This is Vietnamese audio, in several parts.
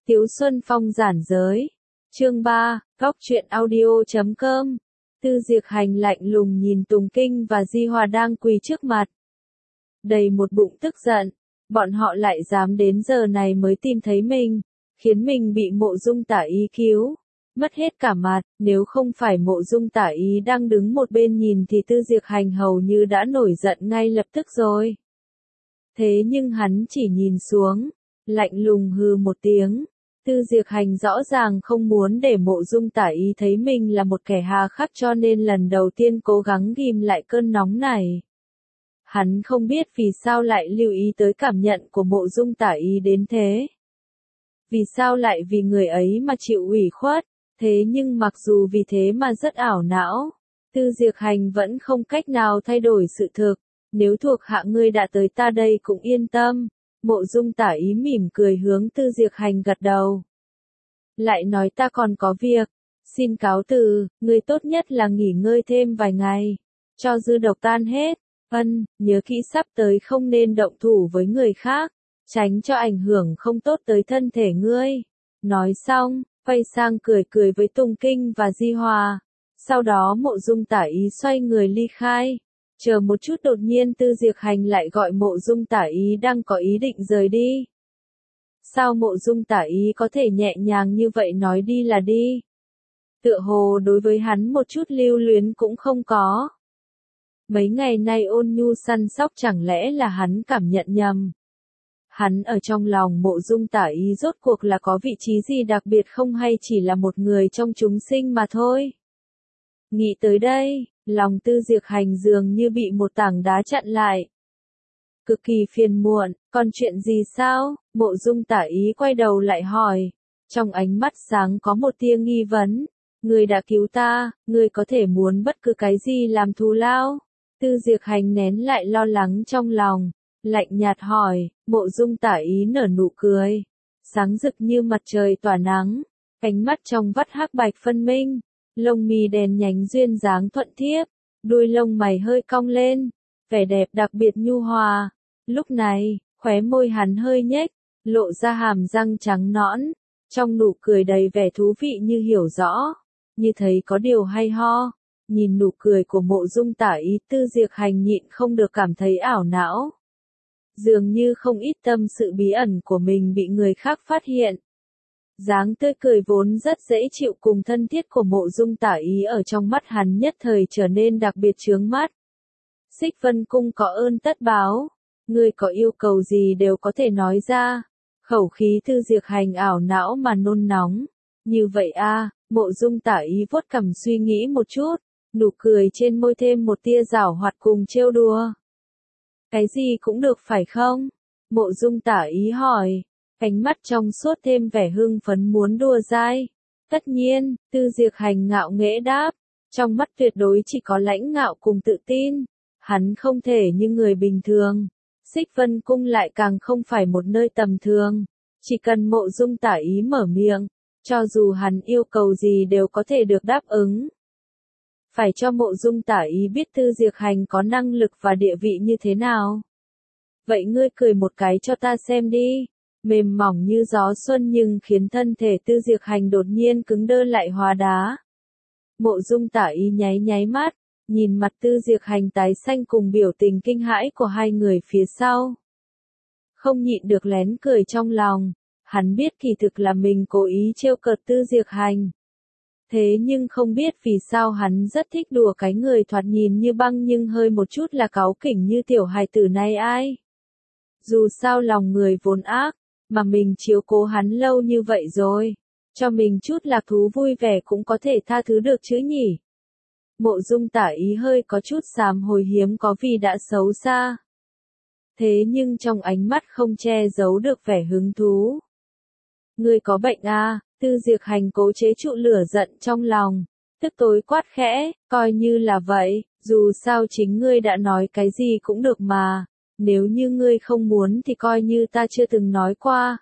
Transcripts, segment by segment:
Tiếu Xuân Phong giản giới. Chương 3, Góc truyện audio.com. Tư Diệc Hành lạnh lùng nhìn Tùng Kinh và Di Hòa đang quỳ trước mặt. Đầy một bụng tức giận, bọn họ lại dám đến giờ này mới tìm thấy mình, khiến mình bị Mộ Dung Tả Ý cứu. Mất hết cả mặt, nếu không phải Mộ Dung Tả Ý đang đứng một bên nhìn thì Tư Diệc Hành hầu như đã nổi giận ngay lập tức rồi. Thế nhưng hắn chỉ nhìn xuống, lạnh lùng hừ một tiếng. Tư Diệc Hành rõ ràng không muốn để Mộ Dung Tả Ý thấy mình là một kẻ hà khắc, cho nên lần đầu tiên cố gắng ghim lại cơn nóng này. Hắn không biết vì sao lại lưu ý tới cảm nhận của Mộ Dung Tả Ý đến thế. Vì sao lại vì người ấy mà chịu ủy khuất, thế nhưng mặc dù vì thế mà rất ảo não, Tư Diệc Hành vẫn không cách nào thay đổi sự thực. Nếu thuộc hạ ngươi đã tới ta đây cũng yên tâm. Mộ Dung Tả Ý mỉm cười hướng Tư Diệc Hành gật đầu. Lại nói ta còn có việc, xin cáo từ, ngươi tốt nhất là nghỉ ngơi thêm vài ngày, cho dư độc tan hết. Nhớ kỹ sắp tới không nên động thủ với người khác, tránh cho ảnh hưởng không tốt tới thân thể ngươi. Nói xong, quay sang cười cười với Tùng Kinh và Di Hòa. Sau đó Mộ Dung Tả Ý xoay người ly khai. Chờ một chút, đột nhiên Tư Diệc Hành lại gọi Mộ Dung Tả Ý đang có ý định rời đi. Sao Mộ Dung Tả Ý có thể nhẹ nhàng như vậy nói đi là đi? Tựa hồ đối với hắn một chút lưu luyến cũng không có. Mấy ngày nay ôn nhu săn sóc, chẳng lẽ là hắn cảm nhận nhầm? Hắn ở trong lòng Mộ Dung Tả Ý rốt cuộc là có vị trí gì đặc biệt không, hay chỉ là một người trong chúng sinh mà thôi? Nghĩ tới đây, lòng Tư Diệc Hành dường như bị một tảng đá chặn lại. Cực kỳ phiền muộn, còn chuyện gì sao? Mộ Dung Tả Ý quay đầu lại hỏi. Trong ánh mắt sáng có một tia nghi vấn. Ngươi đã cứu ta, ngươi có thể muốn bất cứ cái gì làm thù lao? Tư Diệc Hành nén lại lo lắng trong lòng, lạnh nhạt hỏi. Mộ Dung Tả Ý nở nụ cười, sáng rực như mặt trời tỏa nắng, cánh mắt trong vắt hắc bạch phân minh, lông mi đèn nhánh duyên dáng thuận thiếp, đuôi lông mày hơi cong lên, vẻ đẹp đặc biệt nhu hòa. Lúc này, khóe môi hắn hơi nhếch, lộ ra hàm răng trắng nõn, trong nụ cười đầy vẻ thú vị như hiểu rõ, như thấy có điều hay ho. Nhìn nụ cười của Mộ Dung Tả Ý, Tư Diệc Hành nhịn không được cảm thấy ảo não. Dường như không ít tâm sự bí ẩn của mình bị người khác phát hiện. Dáng tươi cười vốn rất dễ chịu cùng thân thiết của Mộ Dung Tả Ý ở trong mắt hắn nhất thời trở nên đặc biệt chướng mắt. Xích Vân Cung có ơn tất báo, ngươi có yêu cầu gì đều có thể nói ra. Khẩu khí Tư Diệc Hành ảo não mà nôn nóng. Như vậy a? Mộ Dung Tả Ý vuốt cằm suy nghĩ một chút, nụ cười trên môi thêm một tia giảo hoạt cùng trêu đùa. Cái gì cũng được phải không? Mộ Dung Tả Ý hỏi, ánh mắt trong suốt thêm vẻ hưng phấn muốn đùa dai. Tất nhiên, Tư Diệc Hành ngạo nghễ đáp, trong mắt tuyệt đối chỉ có lãnh ngạo cùng tự tin. Hắn không thể như người bình thường. Xích Vân Cung lại càng không phải một nơi tầm thường. Chỉ cần Mộ Dung Tả Ý mở miệng, cho dù hắn yêu cầu gì đều có thể được đáp ứng. Phải cho Mộ Dung Tả Ý biết Tư Diệc Hành có năng lực và địa vị như thế nào. Vậy ngươi cười một cái cho ta xem đi. Mềm mỏng như gió xuân nhưng khiến thân thể Tư Diệc Hành đột nhiên cứng đơ lại hóa đá. Mộ Dung Tả Ý nháy nháy mắt, nhìn mặt Tư Diệc Hành tái xanh cùng biểu tình kinh hãi của hai người phía sau. Không nhịn được lén cười trong lòng, hắn biết kỳ thực là mình cố ý trêu cợt Tư Diệc Hành. Thế nhưng không biết vì sao hắn rất thích đùa cái người thoạt nhìn như băng nhưng hơi một chút là cáu kỉnh như tiểu hài tử này ai. Dù sao lòng người vốn ác, mà mình chiếu cố hắn lâu như vậy rồi, cho mình chút lạc thú vui vẻ cũng có thể tha thứ được chứ nhỉ. Mộ Dung Tả Ý hơi có chút sàm hối hiếm có vì đã xấu xa. Thế nhưng trong ánh mắt không che giấu được vẻ hứng thú. Ngươi có bệnh à? Tư Diệc Hành cố chế trụ lửa giận trong lòng, tức tối quát khẽ, coi như là vậy, dù sao chính ngươi đã nói cái gì cũng được mà, nếu như ngươi không muốn thì coi như ta chưa từng nói qua.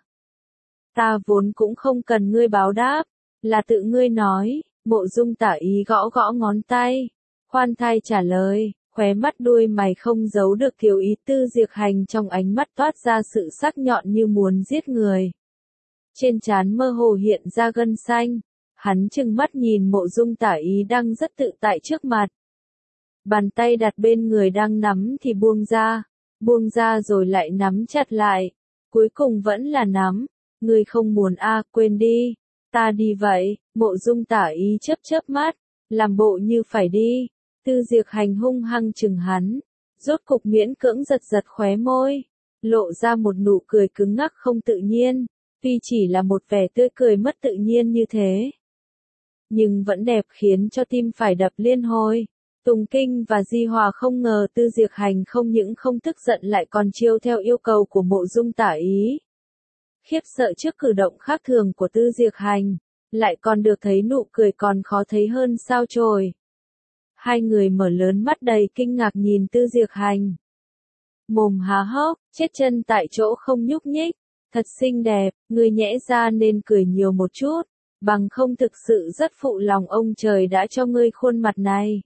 Ta vốn cũng không cần ngươi báo đáp, là tự ngươi nói. Mộ Dung Tả Ý gõ gõ ngón tay, khoan thai trả lời, khóe mắt đuôi mày không giấu được thiếu ý. Tư Diệc Hành trong ánh mắt toát ra sự sắc nhọn như muốn giết người. trên trán mơ hồ hiện ra gân xanh. Hắn trừng mắt nhìn Mộ Dung Tả Ý đang rất tự tại trước mặt. Bàn tay đặt bên người đang nắm thì buông ra rồi lại nắm chặt lại. Cuối cùng vẫn là nắm. Ngươi không muốn quên đi. Ta đi vậy. Mộ Dung Tả Ý chớp mắt, làm bộ như phải đi. Tư Diệp Hành hung hăng chừng hắn. Rốt cục miễn cưỡng giật khóe môi. Lộ ra một nụ cười cứng ngắc không tự nhiên. Tuy chỉ là một vẻ tươi cười mất tự nhiên như thế, nhưng vẫn đẹp khiến cho tim phải đập liên hồi. Tùng Kinh và Di Hòa không ngờ Tư Diệp Hành không những không tức giận lại còn chiêu theo yêu cầu của Mộ Dung Tả Ý. Khiếp sợ trước cử động khác thường của Tư Diệp Hành, lại còn được thấy nụ cười còn khó thấy hơn sao chổi. Hai người mở lớn mắt đầy kinh ngạc nhìn Tư Diệp Hành. Mồm há hốc, chết chân tại chỗ không nhúc nhích. Thật xinh đẹp, người nhẽ ra nên cười nhiều một chút, bằng không thực sự rất phụ lòng ông trời đã cho ngươi khuôn mặt này.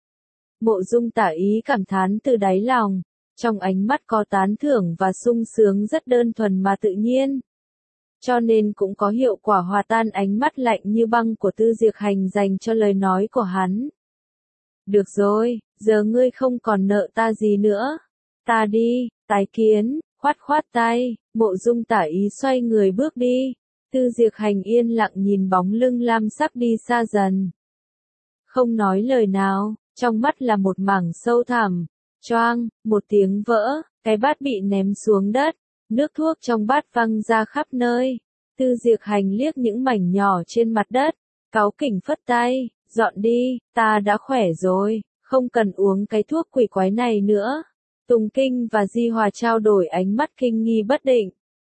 Mộ Dung Tả Ý cảm thán từ đáy lòng, trong ánh mắt có tán thưởng và sung sướng rất đơn thuần mà tự nhiên. Cho nên cũng có hiệu quả hòa tan ánh mắt lạnh như băng của Tư Diệp Hành dành cho lời nói của hắn. Được rồi, giờ ngươi không còn nợ ta gì nữa. Ta đi, tái kiến. Khoát tay, Mộ Dung Tả Ý xoay người bước đi. Tư Diệp Hành yên lặng nhìn bóng lưng lam sắc đi xa dần. Không nói lời nào, trong mắt là một mảng sâu thẳm. Choang, một tiếng vỡ, cái bát bị ném xuống đất. Nước thuốc trong bát văng ra khắp nơi. Tư Diệp Hành liếc những mảnh nhỏ trên mặt đất. Cáu kỉnh phất tay, dọn đi, ta đã khỏe rồi, không cần uống cái thuốc quỷ quái này nữa. Tùng Kinh và Di Hòa trao đổi ánh mắt kinh nghi bất định.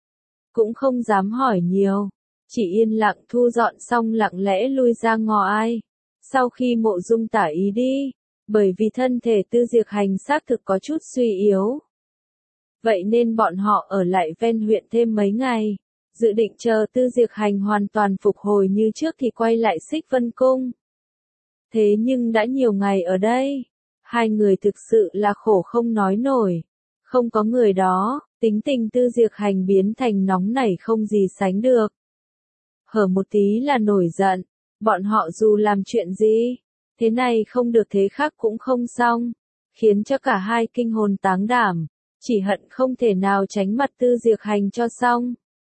Cũng không dám hỏi nhiều, chỉ yên lặng thu dọn xong lặng lẽ lui ra ngoài. Sau khi Mộ Dung Tả Ý đi, bởi vì thân thể Tư Diệp Hành xác thực có chút suy yếu. Vậy nên bọn họ ở lại ven huyện thêm mấy ngày, dự định chờ Tư Diệp Hành hoàn toàn phục hồi như trước thì quay lại Xích Vân Cung. Thế nhưng đã nhiều ngày ở đây, hai người thực sự là khổ không nói nổi. Không có người đó, tính tình Tư Diệp Hành biến thành nóng nảy không gì sánh được. Hở một tí là nổi giận, bọn họ dù làm chuyện gì, thế này không được thế khác cũng không xong, khiến cho cả hai kinh hồn táng đảm, chỉ hận không thể nào tránh mặt Tư Diệp Hành cho xong.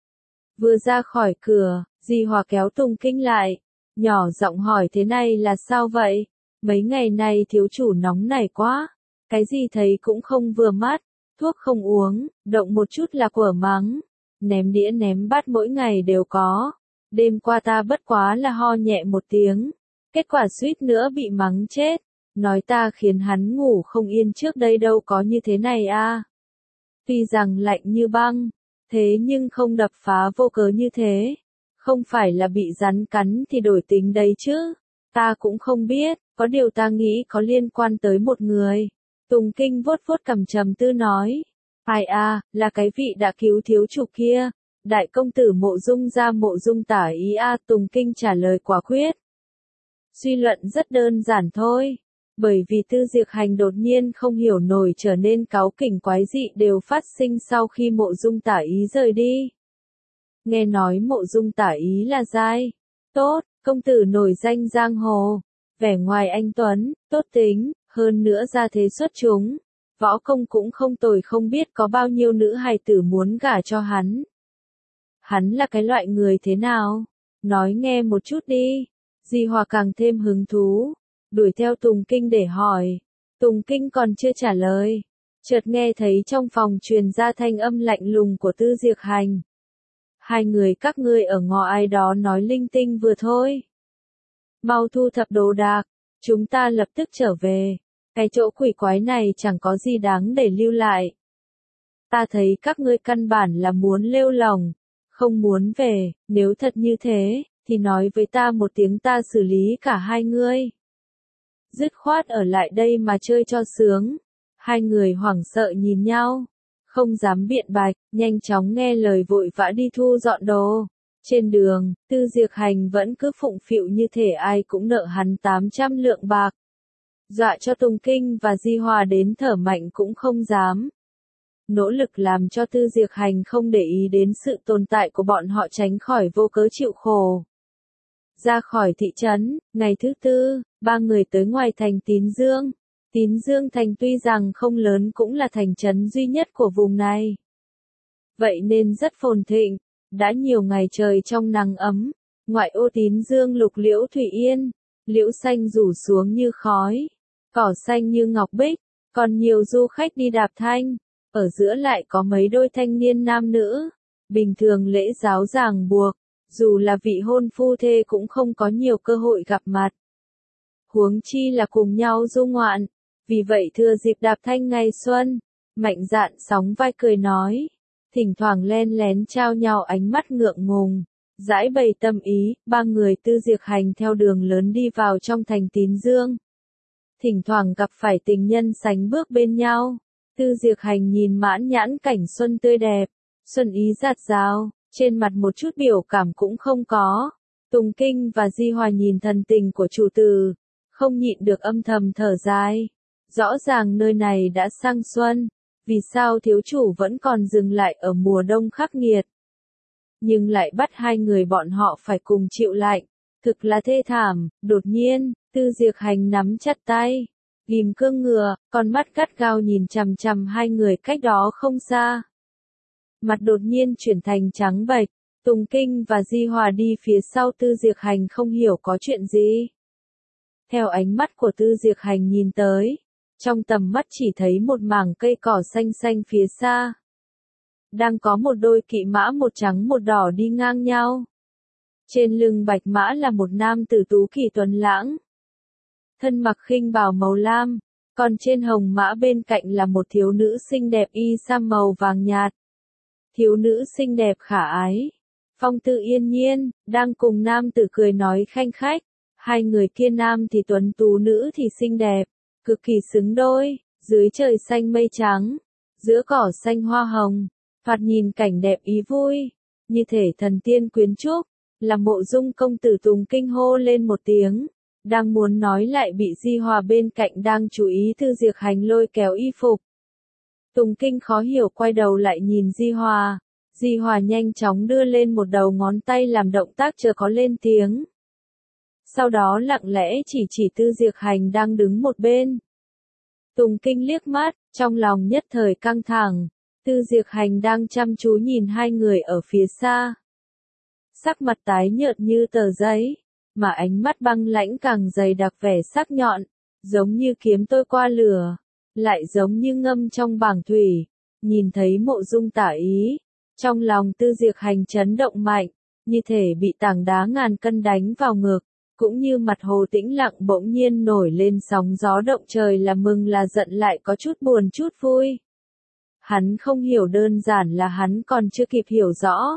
Vừa ra khỏi cửa, Di Hòa kéo Tùng Kinh lại, nhỏ giọng hỏi thế này là sao vậy? Mấy ngày này thiếu chủ nóng nảy quá, cái gì thấy cũng không vừa mắt, thuốc không uống, động một chút là quở mắng, ném đĩa ném bát mỗi ngày đều có. Đêm qua ta bất quá là ho nhẹ một tiếng, kết quả suýt nữa bị mắng chết, nói ta khiến hắn ngủ không yên trước đây đâu có như thế này a. Tuy rằng lạnh như băng, thế nhưng không đập phá vô cớ như thế, không phải là bị rắn cắn thì đổi tính đấy chứ. Ta cũng không biết, có điều ta nghĩ có liên quan tới một người. Tùng Kinh vuốt cằm trầm tư nói. Ai là cái vị đã cứu thiếu chủ kia. Đại công tử Mộ Dung gia Mộ Dung Tả Ý Tùng Kinh trả lời quả quyết. Suy luận rất đơn giản thôi. Bởi vì Tư Diệp Hành đột nhiên không hiểu nổi trở nên cáu kỉnh quái dị đều phát sinh sau khi Mộ Dung Tả Ý rời đi. Nghe nói Mộ Dung Tả Ý là giai tốt, công tử nổi danh giang hồ, vẻ ngoài anh tuấn, tốt tính, hơn nữa gia thế xuất chúng, võ công cũng không tồi, không biết có bao nhiêu nữ hài tử muốn gả cho hắn. Hắn là cái loại người thế nào? Nói nghe một chút đi. Di Hòa càng thêm hứng thú, đuổi theo Tùng Kinh để hỏi. Tùng Kinh còn chưa trả lời, chợt nghe thấy trong phòng truyền ra thanh âm lạnh lùng của Tư Diệp Hành. Hai người các ngươi ở ngõ ai đó nói linh tinh vừa thôi. Mau thu thập đồ đạc, chúng ta lập tức trở về. Cái chỗ quỷ quái này chẳng có gì đáng để lưu lại. Ta thấy các ngươi căn bản là muốn lêu lỏng, không muốn về, nếu thật như thế, thì nói với ta một tiếng ta xử lý cả hai ngươi. Dứt khoát ở lại đây mà chơi cho sướng. Hai người hoảng sợ nhìn nhau, không dám biện bạch, nhanh chóng nghe lời vội vã đi thu dọn đồ. Trên đường, Tư Diệp Hành vẫn cứ phụng phịu như thể ai cũng nợ hắn 800 lượng bạc. Dọa cho Tùng Kinh và Di Hòa đến thở mạnh cũng không dám. nỗ lực làm cho Tư Diệp Hành không để ý đến sự tồn tại của bọn họ, tránh khỏi vô cớ chịu khổ. Ra khỏi thị trấn, ngày thứ tư, ba người tới ngoài thành Tín Dương. Tín Dương thành tuy rằng không lớn cũng là thành trấn duy nhất của vùng này. Vậy nên rất phồn thịnh, đã nhiều ngày trời trong nắng ấm, ngoại ô Tín Dương lục liễu thủy yên, liễu xanh rủ xuống như khói, cỏ xanh như ngọc bích, còn nhiều du khách đi đạp thanh, ở giữa lại có mấy đôi thanh niên nam nữ, bình thường lễ giáo ràng buộc, dù là vị hôn phu thê cũng không có nhiều cơ hội gặp mặt. Huống chi là cùng nhau du ngoạn, vì vậy thừa dịp đạp thanh ngày xuân, mạnh dạn sóng vai cười nói, thỉnh thoảng len lén trao nhau ánh mắt ngượng ngùng, giải bày tâm ý. Ba người Tư Diệp Hành theo đường lớn đi vào trong thành Tín Dương. Thỉnh thoảng gặp phải tình nhân sánh bước bên nhau, Tư Diệp Hành nhìn mãn nhãn cảnh xuân tươi đẹp, xuân ý dạt dào, trên mặt một chút biểu cảm cũng không có. Tùng Kinh và Di Hòa nhìn thần tình của chủ tử, không nhịn được âm thầm thở dài. Rõ ràng nơi này đã sang xuân, vì sao thiếu chủ vẫn còn dừng lại ở mùa đông khắc nghiệt. Nhưng lại bắt hai người bọn họ phải cùng chịu lạnh, thực là thê thảm. Đột nhiên, Tư Diệp Hành nắm chặt tay, ghim cương ngựa, con mắt gắt gao nhìn chằm chằm hai người cách đó không xa. Mặt đột nhiên chuyển thành trắng bệch, Tùng Kinh và Di Hòa đi phía sau Tư Diệp Hành không hiểu có chuyện gì. Theo ánh mắt của Tư Diệp Hành nhìn tới, trong tầm mắt chỉ thấy một mảng cây cỏ xanh xanh phía xa. Đang có một đôi kỵ mã một trắng một đỏ đi ngang nhau. Trên lưng bạch mã là một nam tử tú kỳ tuấn lãng. Thân mặc khinh bào màu lam, còn trên hồng mã bên cạnh là một thiếu nữ xinh đẹp y sam màu vàng nhạt. Thiếu nữ xinh đẹp khả ái, phong tư yên nhiên, đang cùng nam tử cười nói khanh khách. Hai người kia nam thì tuấn tú, nữ thì xinh đẹp, cực kỳ xứng đôi, dưới trời xanh mây trắng, giữa cỏ xanh hoa hồng, thoạt nhìn cảnh đẹp ý vui, như thể thần tiên quyến trúc. Là Mộ Dung công tử. Tùng Kinh hô lên một tiếng, đang muốn nói lại bị Di Hòa bên cạnh đang chú ý Tư Diệp Hành lôi kéo y phục. Tùng Kinh khó hiểu quay đầu lại nhìn Di Hòa. Di Hòa nhanh chóng đưa lên một đầu ngón tay làm động tác chờ có lên tiếng. Sau đó lặng lẽ chỉ Tư Diệp Hành đang đứng một bên. Tùng Kinh liếc mắt, trong lòng nhất thời căng thẳng. Tư Diệp Hành đang chăm chú nhìn hai người ở phía xa. Sắc mặt tái nhợt như tờ giấy, mà ánh mắt băng lãnh càng dày đặc vẻ sắc nhọn, giống như kiếm tôi qua lửa, lại giống như ngâm trong bảng thủy. Nhìn thấy Mộ Dung tả ý, trong lòng Tư Diệp Hành chấn động mạnh, như thể bị tảng đá ngàn cân đánh vào ngực, cũng như mặt hồ tĩnh lặng bỗng nhiên nổi lên sóng gió động trời, là mừng là giận lại có chút buồn chút vui. Hắn không hiểu, đơn giản là hắn còn chưa kịp hiểu rõ.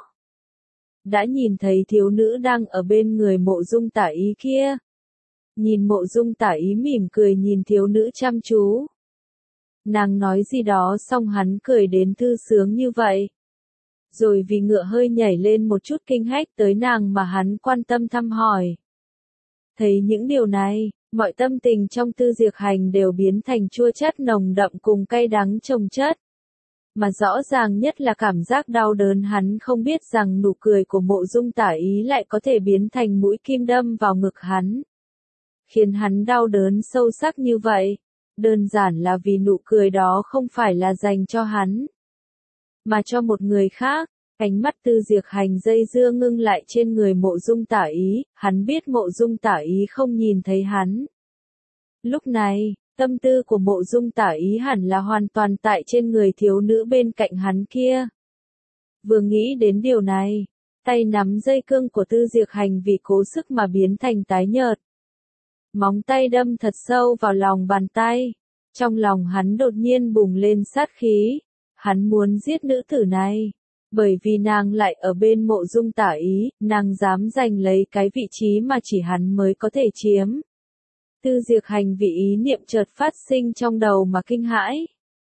Đã nhìn thấy thiếu nữ đang ở bên người Mộ Dung tả ý kia. Nhìn Mộ Dung tả ý mỉm cười nhìn thiếu nữ chăm chú. Nàng nói gì đó xong hắn cười đến thư sướng như vậy. Rồi vì ngựa hơi nhảy lên một chút kinh hách tới nàng mà hắn quan tâm thăm hỏi. Thấy những điều này, mọi tâm tình trong Tư Diệp Hành đều biến thành chua chát nồng đậm cùng cay đắng chồng chất. Mà rõ ràng nhất là cảm giác đau đớn, hắn không biết rằng nụ cười của Mộ Dung tả ý lại có thể biến thành mũi kim đâm vào ngực hắn. Khiến hắn đau đớn sâu sắc như vậy, đơn giản là vì nụ cười đó không phải là dành cho hắn, mà cho một người khác. Ánh mắt Tư Diệp Hành dây dưa ngưng lại trên người Mộ Dung tả ý, hắn biết Mộ Dung tả ý không nhìn thấy hắn. Lúc này, tâm tư của Mộ Dung tả ý hẳn là hoàn toàn tại trên người thiếu nữ bên cạnh hắn kia. Vừa nghĩ đến điều này, tay nắm dây cương của Tư Diệp Hành vì cố sức mà biến thành tái nhợt. Móng tay đâm thật sâu vào lòng bàn tay, trong lòng hắn đột nhiên bùng lên sát khí, hắn muốn giết nữ tử này. Bởi vì nàng lại ở bên Mộ Dung tả ý, nàng dám giành lấy cái vị trí mà chỉ hắn mới có thể chiếm. Tư Diệp Hành vì ý niệm chợt phát sinh trong đầu mà kinh hãi.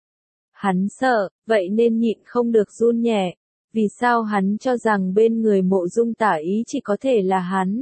Hắn sợ, vậy nên nhịn không được run nhẹ. Vì sao hắn cho rằng bên người Mộ Dung tả ý chỉ có thể là hắn?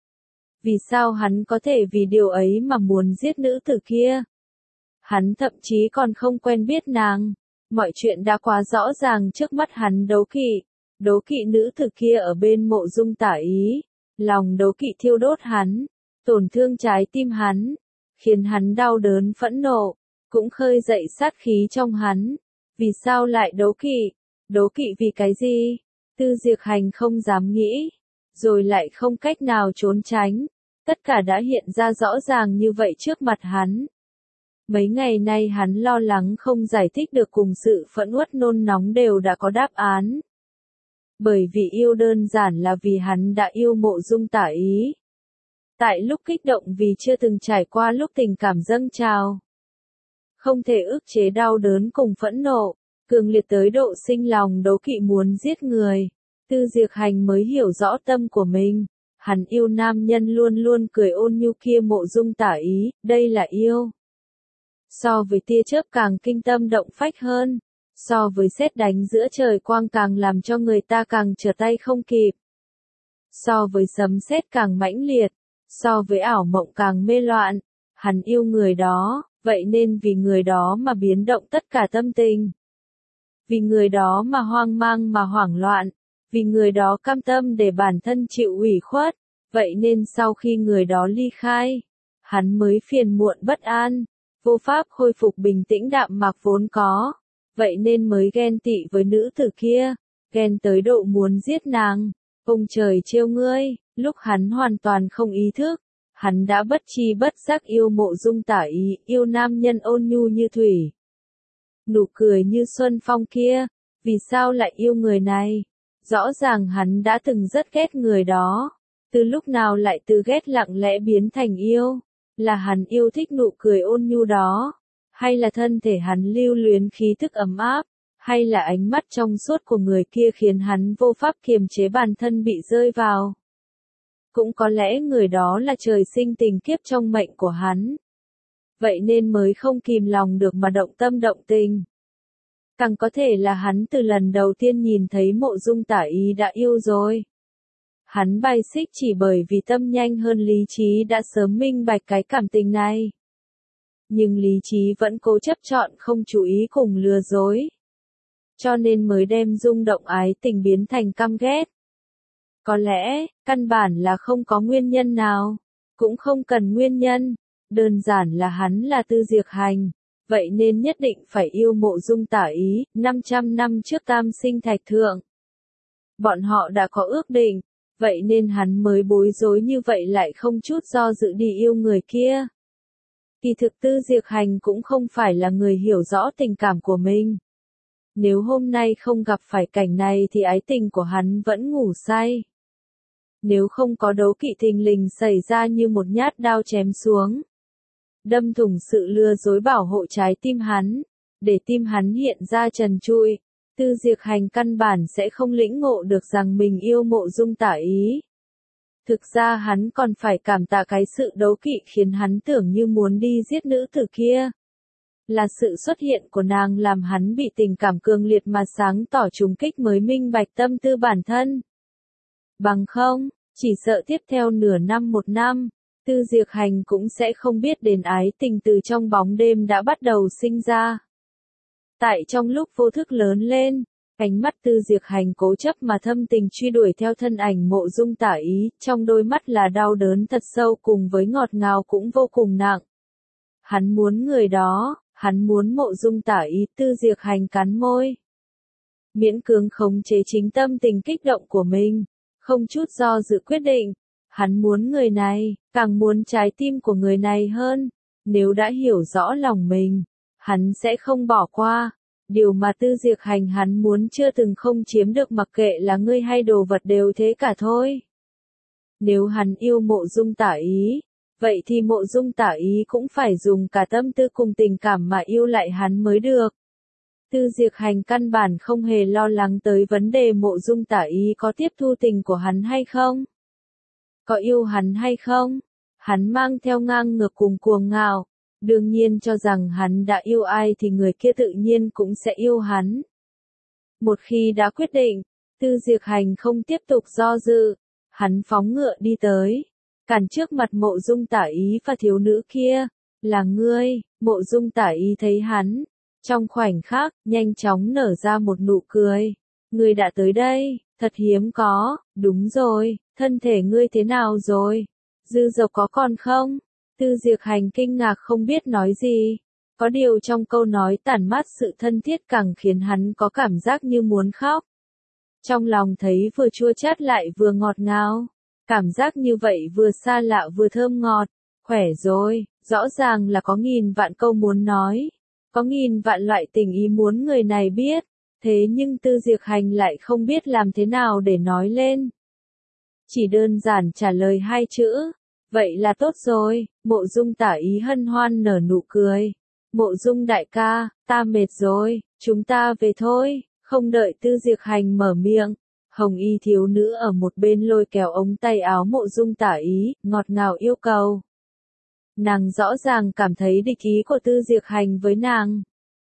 Vì sao hắn có thể vì điều ấy mà muốn giết nữ tử kia? Hắn thậm chí còn không quen biết nàng. Mọi chuyện đã quá rõ ràng trước mắt hắn. Đố kỵ nữ tử kia ở bên Mộ Dung Tả Ý, lòng đố kỵ thiêu đốt hắn, tổn thương trái tim hắn, khiến hắn đau đớn phẫn nộ, cũng khơi dậy sát khí trong hắn. Vì sao lại đố kỵ? Đố kỵ vì cái gì? Tư Diệp Hành không dám nghĩ, rồi lại không cách nào trốn tránh. Tất cả đã hiện ra rõ ràng như vậy trước mặt hắn. Mấy ngày nay hắn lo lắng không giải thích được cùng sự phẫn uất nôn nóng đều đã có đáp án. Bởi vì yêu đơn giản là vì hắn đã yêu Mộ Dung Tả Ý. Tại lúc kích động vì chưa từng trải qua lúc tình cảm dâng trào. Không thể ức chế đau đớn cùng phẫn nộ, cường liệt tới độ sinh lòng đố kỵ muốn giết người. Tư Diệp Hành mới hiểu rõ tâm của mình. Hắn yêu nam nhân luôn luôn cười ôn nhu kia Mộ Dung Tả Ý, đây là yêu. So với tia chớp càng kinh tâm động phách hơn, so với sét đánh giữa trời quang càng làm cho người ta càng trở tay không kịp. So với sấm sét càng mãnh liệt, so với ảo mộng càng mê loạn, hắn yêu người đó, vậy nên vì người đó mà biến động tất cả tâm tình. Vì người đó mà hoang mang mà hoảng loạn, vì người đó cam tâm để bản thân chịu ủy khuất, vậy nên sau khi người đó ly khai, hắn mới phiền muộn bất an, vô pháp khôi phục bình tĩnh đạm mạc vốn có, vậy nên mới ghen tị với nữ tử kia, ghen tới độ muốn giết nàng. Ông trời trêu ngươi, lúc hắn hoàn toàn không ý thức, hắn đã bất tri bất giác yêu Mộ Dung Tả Ý, yêu nam nhân ôn nhu như thủy, nụ cười như xuân phong kia. Vì sao lại yêu người này? Rõ ràng hắn đã từng rất ghét người đó, từ lúc nào lại từ ghét lặng lẽ biến thành yêu? Là hắn yêu thích nụ cười ôn nhu đó, hay là thân thể hắn lưu luyến khí thức ấm áp, hay là ánh mắt trong suốt của người kia khiến hắn vô pháp kiềm chế bản thân bị rơi vào? Cũng có lẽ người đó là trời sinh tình kiếp trong mệnh của hắn. Vậy nên mới không kìm lòng được mà động tâm động tình. Càng có thể là hắn từ lần đầu tiên nhìn thấy Mộ Dung Tả Ý đã yêu rồi. Hắn bài xích chỉ bởi vì tâm nhanh hơn lý trí đã sớm minh bạch cái cảm tình này. Nhưng lý trí vẫn cố chấp chọn không chú ý cùng lừa dối. Cho nên mới đem rung động ái tình biến thành căm ghét. Có lẽ, căn bản là không có nguyên nhân nào, cũng không cần nguyên nhân, đơn giản là hắn là Tư Diệp Hành, vậy nên nhất định phải yêu Mộ Dung Tả Ý. 500 năm trước Tam Sinh Thạch Thượng, bọn họ đã có ước định, vậy nên hắn mới bối rối như vậy lại không chút do dự đi yêu người kia. Kỳ thực Tư Diệp Hành cũng không phải là người hiểu rõ tình cảm của mình. Nếu hôm nay không gặp phải cảnh này thì ái tình của hắn vẫn ngủ say. Nếu không có đấu kỵ thình lình xảy ra như một nhát đao chém xuống, đâm thủng sự lừa dối bảo hộ trái tim hắn, để tim hắn hiện ra trần trụi, Tư Diệp Hành căn bản sẽ không lĩnh ngộ được rằng mình yêu Mộ Dung Tả Ý. Thực ra hắn còn phải cảm tạ cái sự đấu kỵ khiến hắn tưởng như muốn đi giết nữ tử kia. Là sự xuất hiện của nàng làm hắn bị tình cảm cường liệt mà sáng tỏ trùng kích mới minh bạch tâm tư bản thân. Bằng không, chỉ sợ tiếp theo nửa năm một năm, Tư Diệp Hành cũng sẽ không biết đến ái tình từ trong bóng đêm đã bắt đầu sinh ra. Tại trong lúc vô thức lớn lên, ánh mắt Tư Diệp Hành cố chấp mà thâm tình truy đuổi theo thân ảnh Mộ Dung Tả Ý, trong đôi mắt là đau đớn thật sâu cùng với ngọt ngào cũng vô cùng nặng. Hắn muốn người đó, hắn muốn Mộ Dung Tả Ý. Tư Diệp Hành cắn môi, miễn cưỡng khống chế chính tâm tình kích động của mình, không chút do dự quyết định, hắn muốn người này, càng muốn trái tim của người này hơn. Nếu đã hiểu rõ lòng mình, hắn sẽ không bỏ qua. Điều mà Tư Diệp Hành hắn muốn chưa từng không chiếm được, mặc kệ là ngươi hay đồ vật đều thế cả thôi. Nếu hắn yêu Mộ Dung Tả Ý, vậy thì Mộ Dung Tả Ý cũng phải dùng cả tâm tư cùng tình cảm mà yêu lại hắn mới được. Tư Diệp Hành căn bản không hề lo lắng tới vấn đề Mộ Dung Tả Ý có tiếp thu tình của hắn hay không, có yêu hắn hay không. Hắn mang theo ngang ngược cùng cuồng ngạo, đương nhiên cho rằng hắn đã yêu ai thì người kia tự nhiên cũng sẽ yêu hắn. Một khi đã quyết định, Tư Diệp Hành không tiếp tục do dự, hắn phóng ngựa đi tới, cản trước mặt Mộ Dung Tả Ý và thiếu nữ kia. Là ngươi? Mộ Dung Tả Ý thấy hắn, Trong khoảnh khắc, nhanh chóng nở ra một nụ cười. Ngươi đã tới đây, thật hiếm có, đúng rồi, thân thể ngươi thế nào rồi? Dư Dộc có còn không? Tư Diệp Hành kinh ngạc không biết nói gì. Có điều trong câu nói tản mát sự thân thiết càng khiến hắn có cảm giác như muốn khóc. Trong lòng thấy vừa chua chát lại vừa ngọt ngào. Cảm giác như vậy vừa xa lạ vừa thơm ngọt. Khỏe rồi, rõ ràng là có nghìn vạn câu muốn nói. Có nghìn vạn loại tình ý muốn người này biết. Thế nhưng Tư Diệp Hành lại không biết làm thế nào để nói lên. Chỉ đơn giản trả lời hai chữ. Vậy là tốt rồi, Mộ Dung tả ý hân hoan nở nụ cười. Mộ Dung đại ca, ta mệt rồi, chúng ta về thôi. Không đợi Tư Diệp Hành mở miệng, Hồng Y thiếu nữ ở một bên lôi kéo ống tay áo Mộ Dung tả ý, ngọt ngào yêu cầu. Nàng rõ ràng cảm thấy địch ý của Tư Diệp Hành với nàng.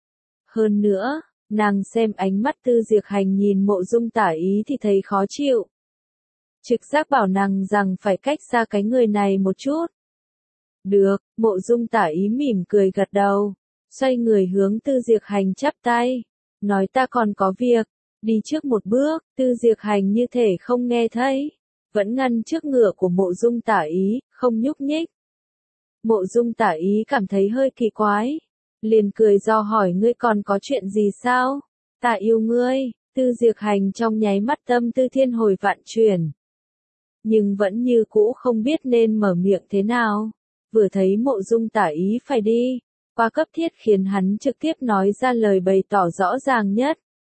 Hơn nữa, nàng xem ánh mắt Tư Diệp Hành nhìn Mộ Dung tả ý thì thấy khó chịu. Trực giác bảo nàng rằng phải cách xa cái người này một chút. Được, Mộ Dung tả ý mỉm cười gật đầu, xoay người hướng Tư Diệp Hành chắp tay, nói ta còn có việc, đi trước một bước. Tư Diệp Hành như thể không nghe thấy, vẫn ngăn trước ngựa của Mộ Dung tả ý, không nhúc nhích. Mộ Dung tả ý cảm thấy hơi kỳ quái, liền cười do hỏi ngươi còn có chuyện gì sao? Ta yêu ngươi. Tư Diệp Hành trong nháy mắt tâm tư thiên hồi vạn chuyển, nhưng vẫn như cũ không biết nên mở miệng thế nào. Vừa thấy Mộ Dung tả ý phải đi, quá cấp thiết khiến hắn trực tiếp nói ra lời bày tỏ rõ ràng nhất.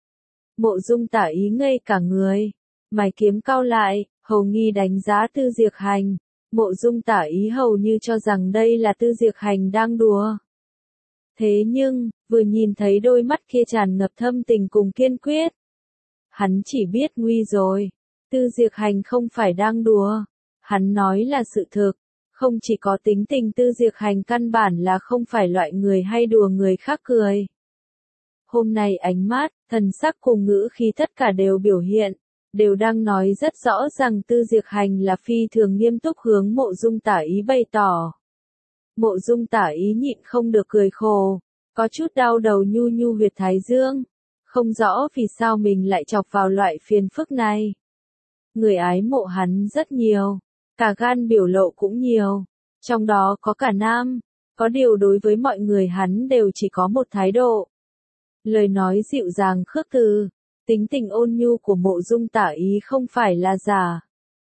Mộ Dung tả ý ngây cả người, mày kiếm cau lại, hầu nghi đánh giá Tư Diệp Hành. Mộ Dung tả ý hầu như cho rằng đây là Tư Diệp Hành đang đùa. Thế nhưng, vừa nhìn thấy đôi mắt kia tràn ngập thâm tình cùng kiên quyết, hắn chỉ biết nguy rồi. Tư Diệp Hành không phải đang đùa, hắn nói là sự thực. Không chỉ có tính tình Tư Diệp Hành căn bản là không phải loại người hay đùa người khác cười. Hôm nay ánh mắt, thần sắc cùng ngữ khí tất cả đều biểu hiện, đều đang nói rất rõ rằng Tư Diệp Hành là phi thường nghiêm túc hướng Mộ Dung tả ý bày tỏ. Mộ Dung tả ý nhịn không được cười khổ, có chút đau đầu nhu nhu huyệt thái dương, không rõ vì sao mình lại chọc vào loại phiền phức này. Người ái mộ hắn rất nhiều, cả gan biểu lộ cũng nhiều, trong đó có cả nam, có điều đối với mọi người hắn đều chỉ có một thái độ. Lời nói dịu dàng khước từ, tính tình ôn nhu của Mộ Dung tả ý không phải là giả.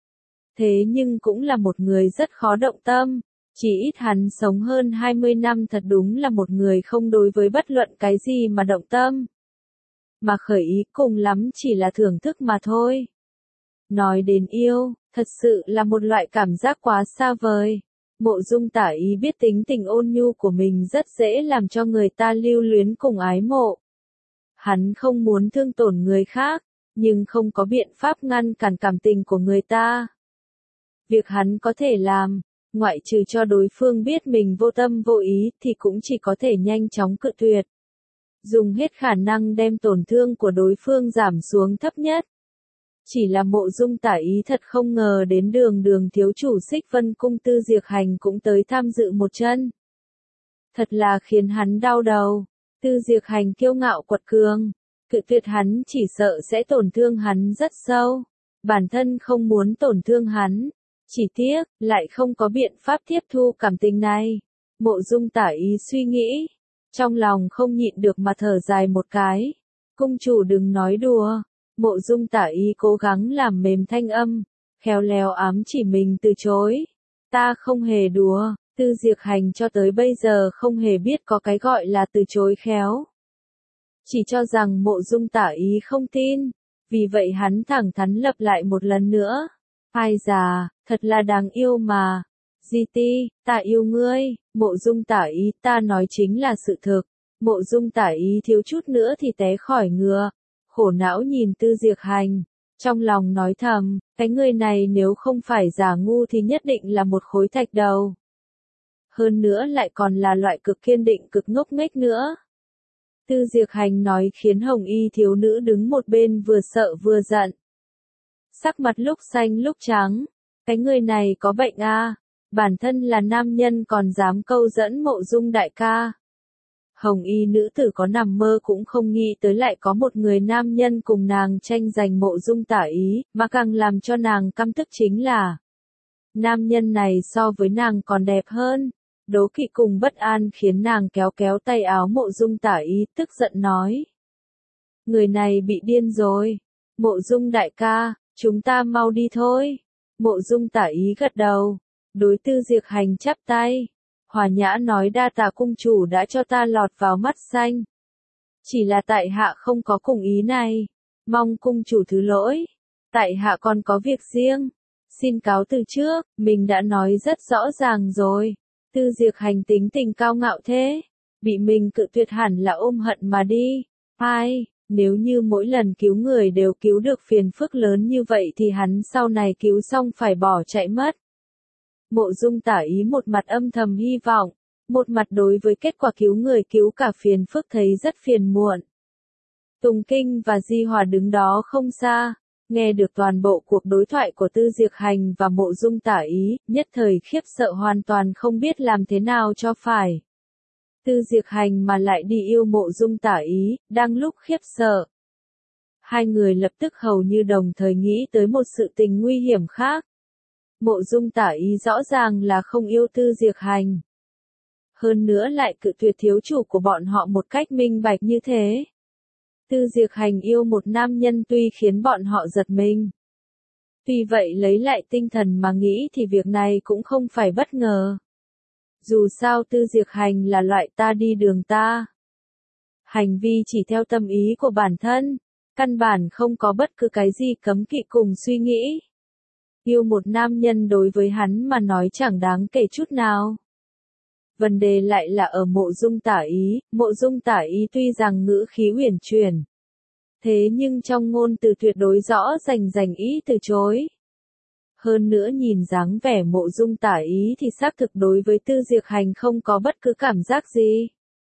Thế nhưng cũng là một người rất khó động tâm, chỉ ít hắn sống hơn 20 năm thật đúng là một người không đối với bất luận cái gì mà động tâm. Mà khởi ý cùng lắm chỉ là thưởng thức mà thôi. Nói đến yêu, thật sự là một loại cảm giác quá xa vời. Mộ Dung tả ý biết tính tình ôn nhu của mình rất dễ làm cho người ta lưu luyến cùng ái mộ. Hắn không muốn thương tổn người khác, nhưng không có biện pháp ngăn cản cảm tình của người ta. Việc hắn có thể làm, ngoại trừ cho đối phương biết mình vô tâm vô ý thì cũng chỉ có thể nhanh chóng cự tuyệt. Dùng hết khả năng đem tổn thương của đối phương giảm xuống thấp nhất. Chỉ là Mộ Dung tả ý thật không ngờ đến đường thiếu chủ Xích Vân Cung Tư Diệp Hành cũng tới tham dự một chân. Thật là khiến hắn đau đầu. Tư Diệp Hành kiêu ngạo quật cường, cự tuyệt hắn chỉ sợ sẽ tổn thương hắn rất sâu. Bản thân không muốn tổn thương hắn, chỉ tiếc, lại không có biện pháp tiếp thu cảm tình này. Mộ Dung tả ý suy nghĩ, trong lòng không nhịn được mà thở dài một cái. Cung chủ đừng nói đùa. Mộ Dung tả ý cố gắng làm mềm thanh âm, khéo léo ám chỉ mình từ chối. Ta không hề đùa. Tư Diệp Hành cho tới bây giờ không hề biết có cái gọi là từ chối khéo. Chỉ cho rằng Mộ Dung tả ý không tin, vì vậy hắn thẳng thắn lặp lại một lần nữa. Ai già, thật là đáng yêu mà. Di Ti, ta yêu ngươi. Mộ Dung tả ý, ta nói chính là sự thực. Mộ Dung tả ý thiếu chút nữa thì té khỏi ngựa, khổ não nhìn Tư Diệp Hành, trong lòng nói thầm, cái người này nếu không phải giả ngu thì nhất định là một khối thạch đầu. Hơn nữa lại còn là loại cực kiên định cực ngốc nghếch nữa. Tư Diệp Hành nói khiến Hồng Y thiếu nữ đứng một bên vừa sợ vừa giận. Sắc mặt lúc xanh lúc trắng, cái người này có bệnh à, bản thân là nam nhân còn dám câu dẫn Mộ Dung đại ca. Hồng y nữ tử có nằm mơ cũng không nghĩ tới lại có một người nam nhân cùng nàng tranh giành Mộ Dung Tả Ý, mà càng làm cho nàng căm tức chính là nam nhân này so với nàng còn đẹp hơn. Đố kỵ cùng bất an khiến nàng kéo kéo tay áo Mộ Dung Tả Ý, tức giận nói. Người này bị điên rồi. Mộ Dung đại ca, chúng ta mau đi thôi. Mộ Dung Tả Ý gật đầu. Đối Tư Diệp Hành chắp tay. Hòa nhã nói đa tạ cung chủ đã cho ta lọt vào mắt xanh. Chỉ là tại hạ không có cùng ý này. Mong cung chủ thứ lỗi. Tại hạ còn có việc riêng. Xin cáo từ trước, mình đã nói rất rõ ràng rồi. Tư Diệp Hành tính tình cao ngạo thế. Bị mình cự tuyệt hẳn là ôm hận mà đi. Ai, nếu như mỗi lần cứu người đều cứu được phiền phức lớn như vậy thì hắn sau này cứu xong phải bỏ chạy mất. Mộ Dung Tả Ý một mặt âm thầm hy vọng, một mặt đối với kết quả cứu người cứu cả phiền phức thấy rất phiền muộn. Tùng Kinh và Di Hòa đứng đó không xa, nghe được toàn bộ cuộc đối thoại của Tư Diệp Hành và Mộ Dung Tả Ý, nhất thời khiếp sợ hoàn toàn không biết làm thế nào cho phải. Tư Diệp Hành mà lại đi yêu Mộ Dung Tả Ý, đang lúc khiếp sợ. Hai người lập tức hầu như đồng thời nghĩ tới một sự tình nguy hiểm khác. Mộ Dung Tả Ý rõ ràng là không yêu Tư Diệp Hành. Hơn nữa lại cự tuyệt thiếu chủ của bọn họ một cách minh bạch như thế. Tư Diệp Hành yêu một nam nhân tuy khiến bọn họ giật mình. Tuy vậy lấy lại tinh thần mà nghĩ thì việc này cũng không phải bất ngờ. Dù sao Tư Diệp Hành là loại ta đi đường ta. Hành vi chỉ theo tâm ý của bản thân, căn bản không có bất cứ cái gì cấm kỵ cùng suy nghĩ. Yêu một nam nhân đối với hắn mà nói chẳng đáng kể chút nào. Vấn đề lại là ở Mộ Dung Tả Ý, Mộ Dung Tả Ý tuy rằng ngữ khí uyển chuyển. Thế nhưng trong ngôn từ tuyệt đối rõ rành ý từ chối. Hơn nữa nhìn dáng vẻ Mộ Dung Tả Ý thì xác thực đối với Tư Diệp Hành không có bất cứ cảm giác gì.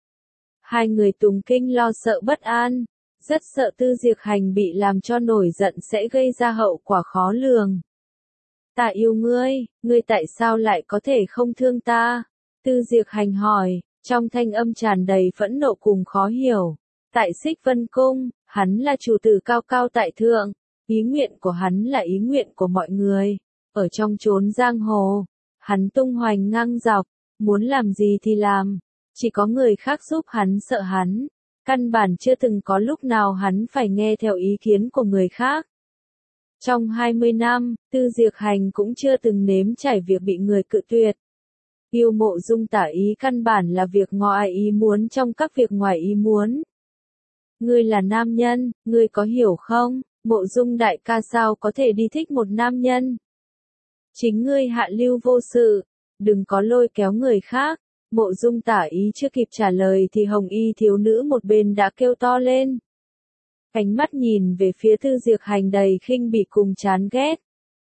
Hai người Tùng Kinh lo sợ bất an, rất sợ Tư Diệp Hành bị làm cho nổi giận sẽ gây ra hậu quả khó lường. Ta yêu ngươi, ngươi tại sao lại có thể không thương ta? Tư Diệp Hành hỏi, trong thanh âm tràn đầy phẫn nộ cùng khó hiểu. Tại Xích Vân Cung, hắn là chủ tử cao cao tại thượng, ý nguyện của hắn là ý nguyện của mọi người. Ở trong chốn giang hồ, hắn tung hoành ngang dọc, muốn làm gì thì làm, chỉ có người khác giúp hắn sợ hắn. Căn bản chưa từng có lúc nào hắn phải nghe theo ý kiến của người khác. Trong 20 năm, Tư Diệp Hành cũng chưa từng nếm trải việc bị người cự tuyệt. Yêu Mộ Dung Tả Ý căn bản là việc ngoài ý muốn trong các việc ngoài ý muốn. Ngươi là nam nhân, ngươi có hiểu không? Mộ Dung đại ca sao có thể đi thích một nam nhân? Chính ngươi hạ lưu vô sự, đừng có lôi kéo người khác. Mộ Dung Tả Ý chưa kịp trả lời thì Hồng Y thiếu nữ một bên đã kêu to lên. Ánh mắt nhìn về phía Tư Diệp Hành đầy khinh bỉ cùng chán ghét.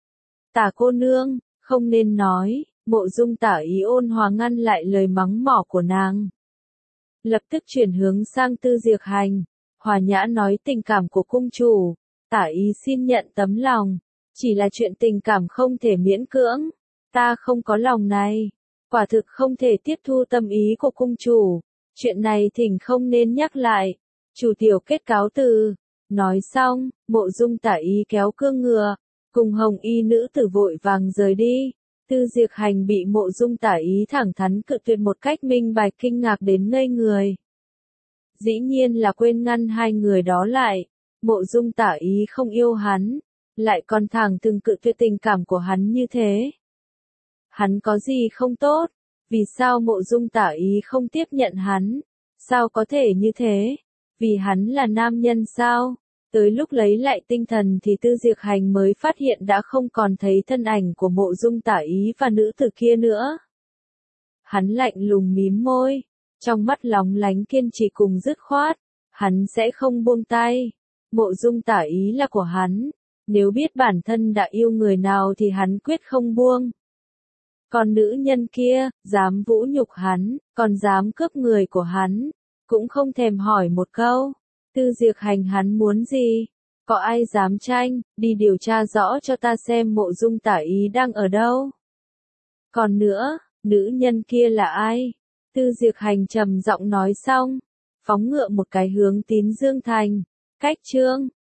Tả cô nương, không nên nói. Mộ Dung Tả Ý ôn hòa ngăn lại lời mắng mỏ của nàng. Lập tức chuyển hướng sang Tư Diệp Hành. Hòa nhã nói tình cảm của cung chủ. Tả Ý xin nhận tấm lòng. Chỉ là chuyện tình cảm không thể miễn cưỡng. Ta không có lòng này. Quả thực không thể tiếp thu tâm ý của cung chủ. Chuyện này thỉnh không nên nhắc lại. Chủ tiểu kết cáo từ. Nói xong, Mộ Dung Tả Ý kéo cương ngựa. Cùng Hồng Y nữ tử vội vàng rời đi. Tư Diệp Hành bị Mộ Dung Tả Ý thẳng thắn cự tuyệt một cách minh bạch kinh ngạc đến ngây người. Dĩ nhiên là quên ngăn hai người đó lại. Mộ Dung Tả Ý không yêu hắn, lại còn thẳng thừng cự tuyệt tình cảm của hắn như thế. Hắn có gì không tốt? Vì sao Mộ Dung Tả Ý không tiếp nhận hắn? Sao có thể như thế? Vì hắn là nam nhân sao? Tới lúc lấy lại tinh thần thì Tư Diệp Hành mới phát hiện đã không còn thấy thân ảnh của Mộ Dung Tả Ý và nữ tử kia nữa. Hắn lạnh lùng mím môi, trong mắt lóng lánh kiên trì cùng dứt khoát, hắn sẽ không buông tay. Mộ Dung Tả Ý là của hắn, nếu biết bản thân đã yêu người nào thì hắn quyết không buông. Còn nữ nhân kia, dám vũ nhục hắn, còn dám cướp người của hắn, cũng không thèm hỏi một câu. Tư Diệp Hành hắn muốn gì? Có ai dám tranh, đi điều tra rõ cho ta xem Mộ Dung Tả Ý đang ở đâu. Còn nữa, nữ nhân kia là ai? Tư Diệp Hành trầm giọng nói xong, phóng ngựa một cái hướng Tín Dương Thành. Cách Trương